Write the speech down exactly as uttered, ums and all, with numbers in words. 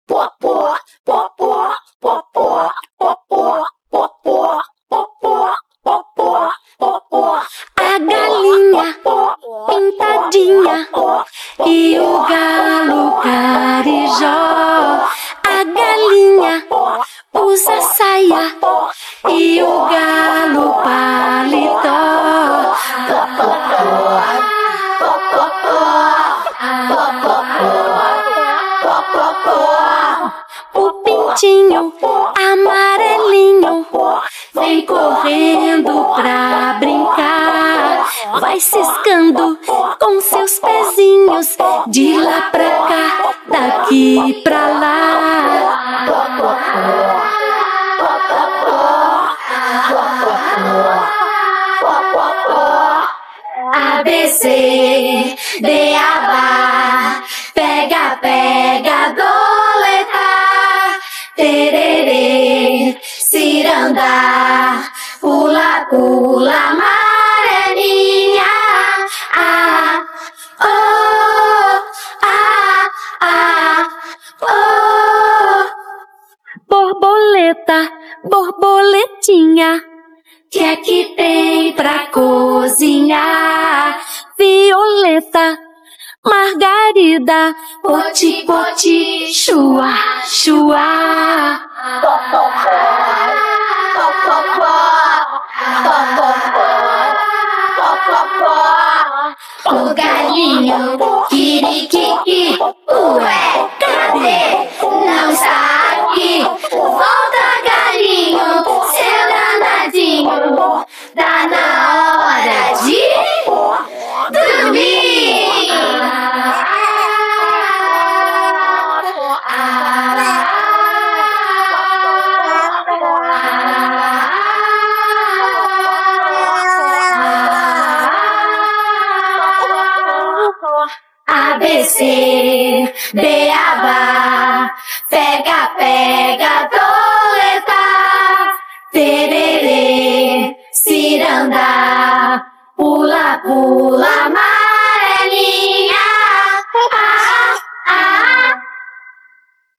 A galinha pintadinha e o galo carijó. A galinha usa saia e o galo paletó. O pintinho amarelinho vem correndo pra brincar. Vai ciscando com seus pezinhos de lá pra cá, daqui pra lá. A, B, C, D, A, B, pega, pega, doleta, tererê, ciranda, pula, pula, amarelinha. Ah, oh, ah, ah, oh. Borboleta, borboletinha, que é que tem pra cozinhar? Violeta, margarida, poti, poti, chua, chua. O galinho, quiriquiqui, ué, cadê? Não está aqui. Volta, galinho, seu danadinho, tá na hora de dormir. A, B, C, D, A, B, pega, pega, doleta, tererê, ciranda, pula, pula, amarelinha.